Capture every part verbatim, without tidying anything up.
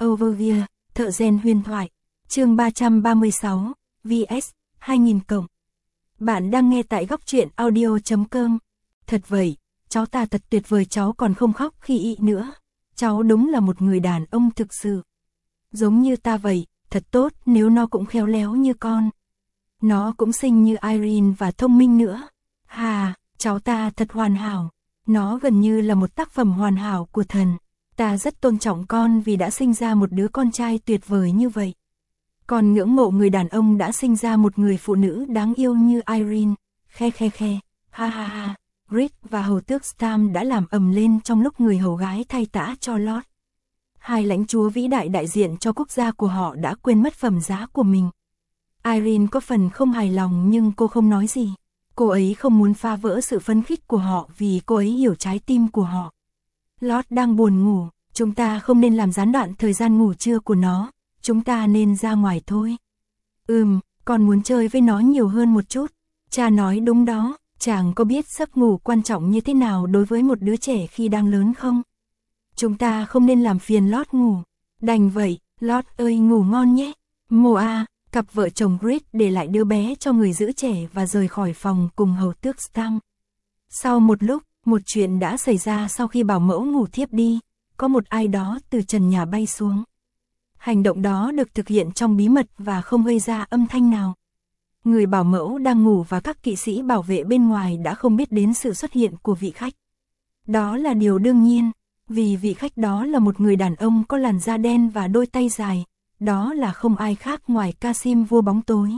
Overview, thợ rèn huyền thoại, chương ba trăm ba mươi sáu, vê ét, hai nghìn cộng. Bạn đang nghe tại góc truyện audio chấm com. Thật vậy, cháu ta thật tuyệt vời, cháu còn không khóc khi ị nữa. Cháu đúng là một người đàn ông thực sự. Giống như ta vậy, thật tốt nếu nó cũng khéo léo như con. Nó cũng xinh như Irene và thông minh nữa. Hà, cháu ta thật hoàn hảo. Nó gần như là một tác phẩm hoàn hảo của thần. Ta rất tôn trọng con vì đã sinh ra một đứa con trai tuyệt vời như vậy. Còn ngưỡng mộ người đàn ông đã sinh ra một người phụ nữ đáng yêu như Irene. Khe khe khe, ha ha ha. Reed và hầu tước Stam đã làm ầm lên trong lúc người hầu gái thay tã cho Lord. Hai lãnh chúa vĩ đại đại diện cho quốc gia của họ đã quên mất phẩm giá của mình. Irene có phần không hài lòng nhưng cô không nói gì. Cô ấy không muốn phá vỡ sự phấn khích của họ vì cô ấy hiểu trái tim của họ. Lord đang buồn ngủ, chúng ta không nên làm gián đoạn thời gian ngủ trưa của nó, chúng ta nên ra ngoài thôi. Ừm, con muốn chơi với nó nhiều hơn một chút. Cha nói đúng đó, chàng có biết giấc ngủ quan trọng như thế nào đối với một đứa trẻ khi đang lớn không? Chúng ta không nên làm phiền Lord ngủ. Đành vậy, Lord ơi ngủ ngon nhé. Moa, cặp vợ chồng Reed để lại đứa bé cho người giữ trẻ và rời khỏi phòng cùng hầu tước Stam. Sau một lúc, một chuyện đã xảy ra sau khi bảo mẫu ngủ thiếp đi, có một ai đó từ trần nhà bay xuống. Hành động đó được thực hiện trong bí mật và không gây ra âm thanh nào. Người bảo mẫu đang ngủ và các kỵ sĩ bảo vệ bên ngoài đã không biết đến sự xuất hiện của vị khách. Đó là điều đương nhiên, vì vị khách đó là một người đàn ông có làn da đen và đôi tay dài, đó là không ai khác ngoài Kasim vua bóng tối.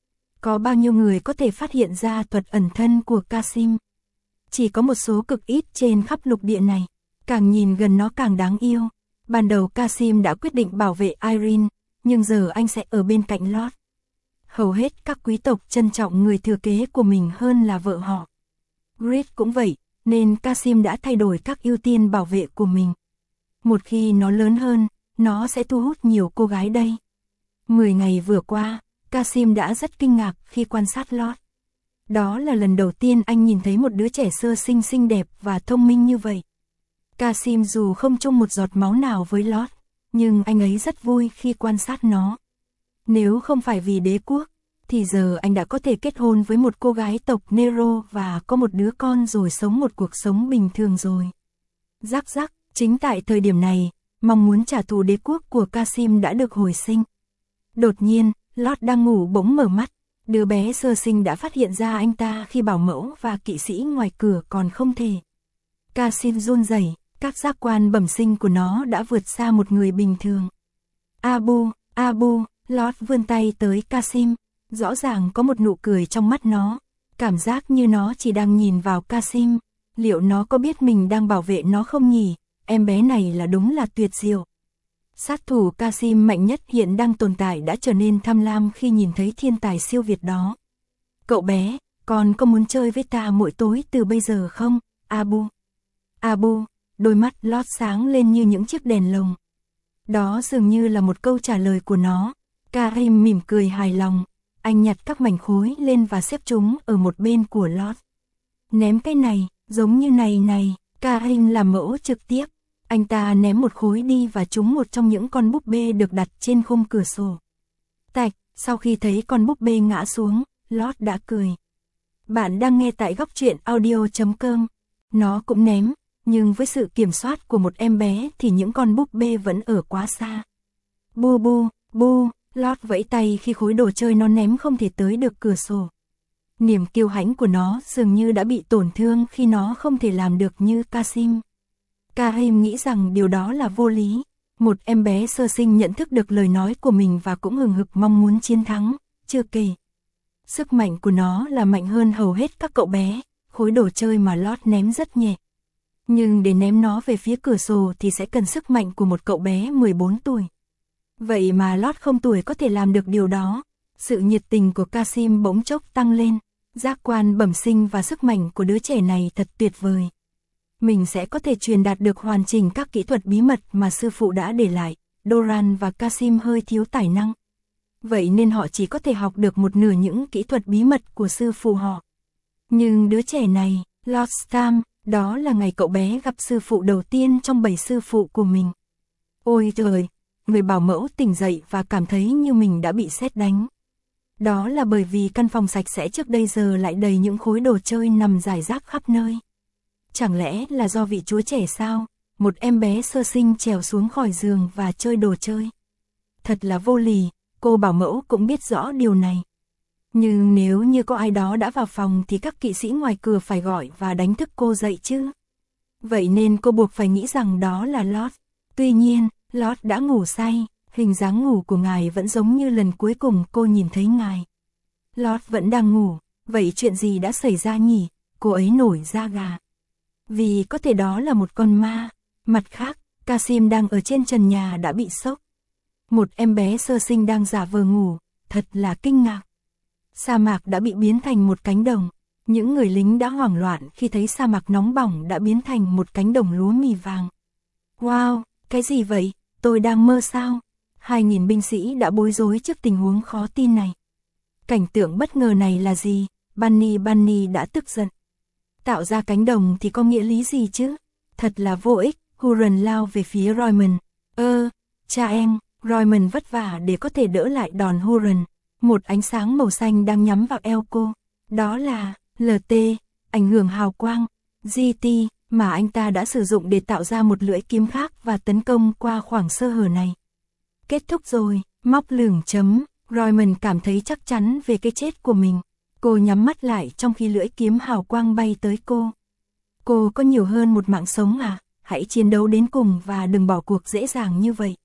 Có bao nhiêu người có thể phát hiện ra thuật ẩn thân của Kasim? Chỉ có một số cực ít trên khắp lục địa này, càng nhìn gần nó càng đáng yêu. Ban đầu Kasim đã quyết định bảo vệ Irene, nhưng giờ anh sẽ ở bên cạnh Lord. Hầu hết các quý tộc trân trọng người thừa kế của mình hơn là vợ họ. Reed cũng vậy, nên Kasim đã thay đổi các ưu tiên bảo vệ của mình. Một khi nó lớn hơn, nó sẽ thu hút nhiều cô gái đây. Mười ngày vừa qua, Kasim đã rất kinh ngạc khi quan sát Lord. Đó là lần đầu tiên anh nhìn thấy một đứa trẻ sơ sinh xinh đẹp và thông minh như vậy. Kasim dù không chung một giọt máu nào với Lord, nhưng anh ấy rất vui khi quan sát nó. Nếu không phải vì đế quốc, thì giờ anh đã có thể kết hôn với một cô gái tộc Nero và có một đứa con rồi sống một cuộc sống bình thường rồi. Rắc rắc, chính tại thời điểm này, mong muốn trả thù đế quốc của Kasim đã được hồi sinh. Đột nhiên, Lord đang ngủ bỗng mở mắt. Đứa bé sơ sinh đã phát hiện ra anh ta khi bảo mẫu và kỵ sĩ ngoài cửa còn không thể. Kasim run rẩy, các giác quan bẩm sinh của nó đã vượt xa một người bình thường. Abu, Abu, Lord vươn tay tới Kasim, rõ ràng có một nụ cười trong mắt nó, cảm giác như nó chỉ đang nhìn vào Kasim. Liệu nó có biết mình đang bảo vệ nó không nhỉ? Em bé này là đúng là tuyệt diệu. Sát thủ Kasim mạnh nhất hiện đang tồn tại đã trở nên tham lam khi nhìn thấy thiên tài siêu việt đó. Cậu bé, con có muốn chơi với ta mỗi tối từ bây giờ không, Abu? Abu, đôi mắt Lord sáng lên như những chiếc đèn lồng. Đó dường như là một câu trả lời của nó. Karim mỉm cười hài lòng, anh nhặt các mảnh khối lên và xếp chúng ở một bên của Lord. Ném cái này, giống như này này, Karim làm mẫu trực tiếp. Anh ta ném một khối đi và trúng một trong những con búp bê được đặt trên khung cửa sổ. Tạch, sau khi thấy con búp bê ngã xuống, Lord đã cười. Bạn đang nghe tại góc truyện audio chấm com. Nó cũng ném, nhưng với sự kiểm soát của một em bé thì những con búp bê vẫn ở quá xa. Bu bu, bu, Lord vẫy tay khi khối đồ chơi nó ném không thể tới được cửa sổ. Niềm kiêu hãnh của nó dường như đã bị tổn thương khi nó không thể làm được như Kasim. Karim nghĩ rằng điều đó là vô lý. Một em bé sơ sinh nhận thức được lời nói của mình và cũng hừng hực mong muốn chiến thắng, chưa kể. Sức mạnh của nó là mạnh hơn hầu hết các cậu bé, khối đồ chơi mà Lord ném rất nhẹ. Nhưng để ném nó về phía cửa sổ thì sẽ cần sức mạnh của một cậu bé mười bốn tuổi. Vậy mà Lord không tuổi có thể làm được điều đó. Sự nhiệt tình của Kasim bỗng chốc tăng lên. Giác quan bẩm sinh và sức mạnh của đứa trẻ này thật tuyệt vời. Mình sẽ có thể truyền đạt được hoàn chỉnh các kỹ thuật bí mật mà sư phụ đã để lại. Doran và Kasim hơi thiếu tài năng. Vậy nên họ chỉ có thể học được một nửa những kỹ thuật bí mật của sư phụ họ. Nhưng đứa trẻ này, Lord Stam, đó là ngày cậu bé gặp sư phụ đầu tiên trong bảy sư phụ của mình. Ôi trời, người bảo mẫu tỉnh dậy và cảm thấy như mình đã bị sét đánh. Đó là bởi vì căn phòng sạch sẽ trước đây giờ lại đầy những khối đồ chơi nằm rải rác khắp nơi. Chẳng lẽ là do vị chúa trẻ sao? Một em bé sơ sinh trèo xuống khỏi giường và chơi đồ chơi. Thật là vô lì, cô bảo mẫu cũng biết rõ điều này. Nhưng nếu như có ai đó đã vào phòng thì các kỵ sĩ ngoài cửa phải gọi và đánh thức cô dậy chứ. Vậy nên cô buộc phải nghĩ rằng đó là Lord. Tuy nhiên, Lord đã ngủ say, hình dáng ngủ của ngài vẫn giống như lần cuối cùng cô nhìn thấy ngài. Lord vẫn đang ngủ, vậy chuyện gì đã xảy ra nhỉ? Cô ấy nổi da gà. Vì có thể đó là một con ma. Mặt khác, Kasim đang ở trên trần nhà đã bị sốc. Một em bé sơ sinh đang giả vờ ngủ, thật là kinh ngạc. Sa mạc đã bị biến thành một cánh đồng. Những người lính đã hoảng loạn khi thấy sa mạc nóng bỏng đã biến thành một cánh đồng lúa mì vàng. Wow, cái gì vậy? Tôi đang mơ sao? Hai nghìn binh sĩ đã bối rối trước tình huống khó tin này. Cảnh tượng bất ngờ này là gì? Bunny Bunny đã tức giận. Tạo ra cánh đồng thì có nghĩa lý gì chứ? Thật là vô ích. Huron lao về phía Royman. Ơ, cha em, Royman vất vả để có thể đỡ lại đòn Huron. Một ánh sáng màu xanh đang nhắm vào eo cô. Đó là lờ tê, ảnh hưởng hào quang, giê tê mà anh ta đã sử dụng để tạo ra một lưỡi kiếm khác và tấn công qua khoảng sơ hở này. Kết thúc rồi, móc lửng chấm, Royman cảm thấy chắc chắn về cái chết của mình. Cô nhắm mắt lại trong khi lưỡi kiếm hào quang bay tới cô. Cô có nhiều hơn một mạng sống à? Hãy chiến đấu đến cùng và đừng bỏ cuộc dễ dàng như vậy.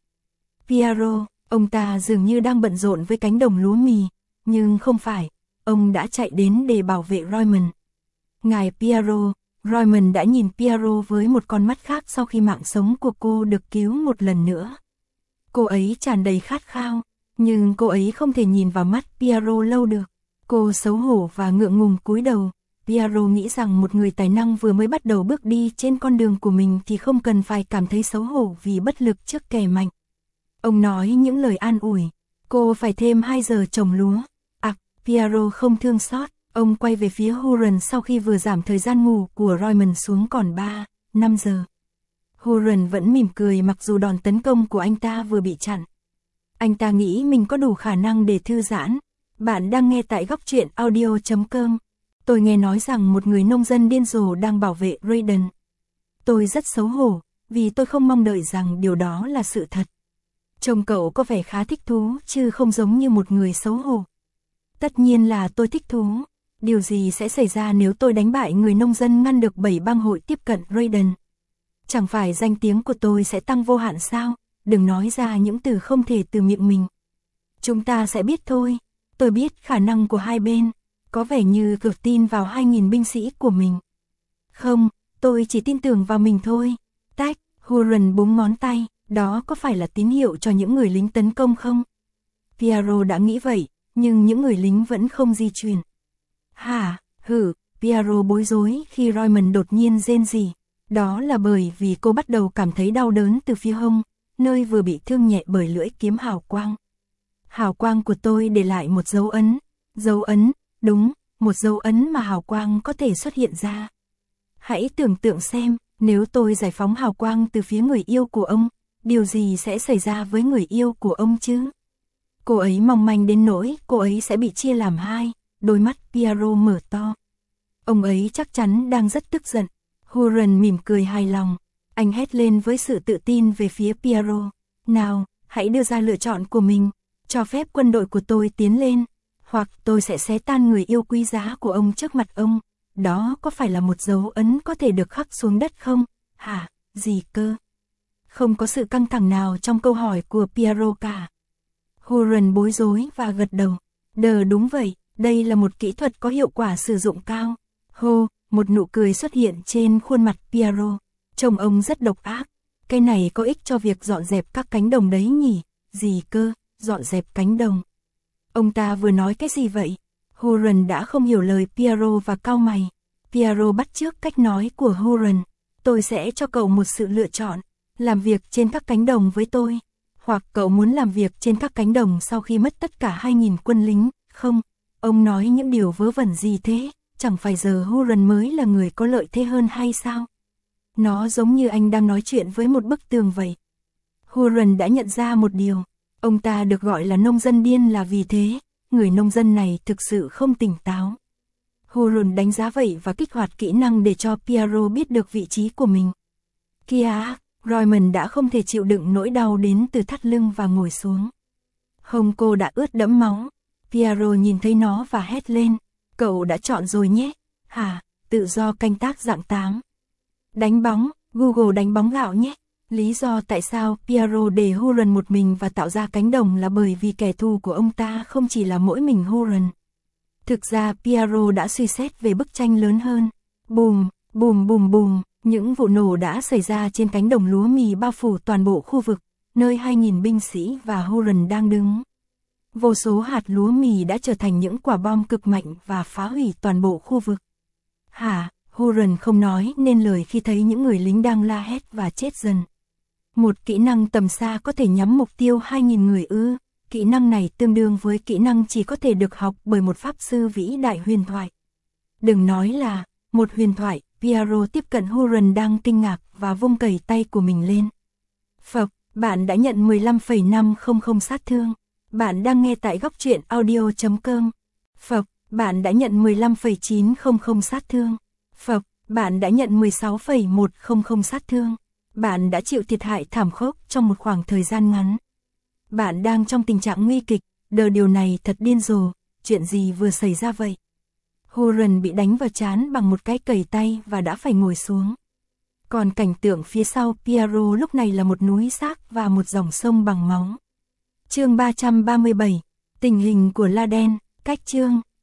Piero, ông ta dường như đang bận rộn với cánh đồng lúa mì, nhưng không phải, ông đã chạy đến để bảo vệ Royman. Ngài Piero, Royman đã nhìn Piero với một con mắt khác sau khi mạng sống của cô được cứu một lần nữa. Cô ấy tràn đầy khát khao, nhưng cô ấy không thể nhìn vào mắt Piero lâu được. Cô xấu hổ và ngượng ngùng cúi đầu. Piero nghĩ rằng một người tài năng vừa mới bắt đầu bước đi trên con đường của mình thì không cần phải cảm thấy xấu hổ vì bất lực trước kẻ mạnh. Ông nói những lời an ủi. Cô phải thêm hai giờ trồng lúa. À, Piero không thương xót. Ông quay về phía Huron sau khi vừa giảm thời gian ngủ của Royman xuống còn ba, năm giờ. Huron vẫn mỉm cười mặc dù đòn tấn công của anh ta vừa bị chặn. Anh ta nghĩ mình có đủ khả năng để thư giãn. Bạn đang nghe tại góc truyện audio chấm com. Tôi nghe nói rằng một người nông dân điên rồ đang bảo vệ Raiden. Tôi rất xấu hổ, vì tôi không mong đợi rằng điều đó là sự thật. Trông cậu có vẻ khá thích thú, chứ không giống như một người xấu hổ. Tất nhiên là tôi thích thú. Điều gì sẽ xảy ra nếu tôi đánh bại người nông dân ngăn được bảy bang hội tiếp cận Raiden? Chẳng phải danh tiếng của tôi sẽ tăng vô hạn sao? Đừng nói ra những từ không thể từ miệng mình. Chúng ta sẽ biết thôi. Tôi biết khả năng của hai bên. Có vẻ như cực tin vào hai nghìn binh sĩ của mình. Không, tôi chỉ tin tưởng vào mình thôi. Tách, Huron búng ngón tay, đó có phải là tín hiệu cho những người lính tấn công không? Piero đã nghĩ vậy, nhưng những người lính vẫn không di chuyển. Hả, hử, Piero bối rối khi Royman đột nhiên rên rỉ. Đó là bởi vì cô bắt đầu cảm thấy đau đớn từ phía hông, nơi vừa bị thương nhẹ bởi lưỡi kiếm hào quang. Hào quang của tôi để lại một dấu ấn. Dấu ấn, đúng, một dấu ấn mà hào quang có thể xuất hiện ra. Hãy tưởng tượng xem, nếu tôi giải phóng hào quang từ phía người yêu của ông, điều gì sẽ xảy ra với người yêu của ông chứ? Cô ấy mong manh đến nỗi cô ấy sẽ bị chia làm hai, đôi mắt Piero mở to. Ông ấy chắc chắn đang rất tức giận. Huron mỉm cười hài lòng. Anh hét lên với sự tự tin về phía Piero. Nào, hãy đưa ra lựa chọn của mình. Cho phép quân đội của tôi tiến lên. Hoặc tôi sẽ xé tan người yêu quý giá của ông trước mặt ông. Đó có phải là một dấu ấn có thể được khắc xuống đất không? Hả, gì cơ? Không có sự căng thẳng nào trong câu hỏi của Piero cả. Huron bối rối và gật đầu. Đờ đúng vậy, đây là một kỹ thuật có hiệu quả sử dụng cao. Hô, một nụ cười xuất hiện trên khuôn mặt Piero. Trông ông rất độc ác. Cái này có ích cho việc dọn dẹp các cánh đồng đấy nhỉ? Gì cơ, dọn dẹp cánh đồng? Ông ta vừa nói cái gì vậy? Huron đã không hiểu lời Piero và cau mày. Piero bắt chước cách nói của Huron. Tôi sẽ cho cậu một sự lựa chọn. Làm việc trên các cánh đồng với tôi. Hoặc cậu muốn làm việc trên các cánh đồng sau khi mất tất cả hai nghìn quân lính. Không, ông nói những điều vớ vẩn gì thế? Chẳng phải giờ Huron mới là người có lợi thế hơn hay sao? Nó giống như anh đang nói chuyện với một bức tường vậy. Huron đã nhận ra một điều, ông ta được gọi là nông dân điên là vì thế, người nông dân này thực sự không tỉnh táo. Huron đánh giá vậy và kích hoạt kỹ năng để cho Piero biết được vị trí của mình. Kia, Royman đã không thể chịu đựng nỗi đau đến từ thắt lưng và ngồi xuống. Hông cô đã ướt đẫm máu. Piero nhìn thấy nó và hét lên, cậu đã chọn rồi nhé. Hả, tự do canh tác dạng tám. Đánh bóng, Google đánh bóng gạo nhé. Lý do tại sao Piero để Huron một mình và tạo ra cánh đồng là bởi vì kẻ thù của ông ta không chỉ là mỗi mình Huron. Thực ra Piero đã suy xét về bức tranh lớn hơn. Bùm, bùm bùm bùm, những vụ nổ đã xảy ra trên cánh đồng lúa mì bao phủ toàn bộ khu vực, nơi hai nghìn binh sĩ và Huron đang đứng. Vô số hạt lúa mì đã trở thành những quả bom cực mạnh và phá hủy toàn bộ khu vực. Hả, Huron không nói nên lời khi thấy những người lính đang la hét và chết dần. Một kỹ năng tầm xa có thể nhắm mục tiêu hai nghìn người ư, kỹ năng này tương đương với kỹ năng chỉ có thể được học bởi một pháp sư vĩ đại huyền thoại. Đừng nói là, một huyền thoại, Piero tiếp cận Huron đang kinh ngạc và vung cầy tay của mình lên. Phộc, bạn đã nhận mười lăm phẩy năm trăm sát thương. Bạn đang nghe tại góc truyện audio chấm com. Phộc, bạn đã nhận mười lăm phẩy chín trăm sát thương. Phộc, bạn đã nhận mười sáu phẩy một trăm sát thương. Bạn đã chịu thiệt hại thảm khốc trong một khoảng thời gian ngắn. Bạn đang trong tình trạng nguy kịch, đờ điều này thật điên rồ, chuyện gì vừa xảy ra vậy? Huron bị đánh vào trán bằng một cái cầy tay và đã phải ngồi xuống. Còn cảnh tượng phía sau Piero lúc này là một núi xác và một dòng sông bằng máu. Chương ba trăm ba mươi bảy, tình hình của La Đen, cách chương.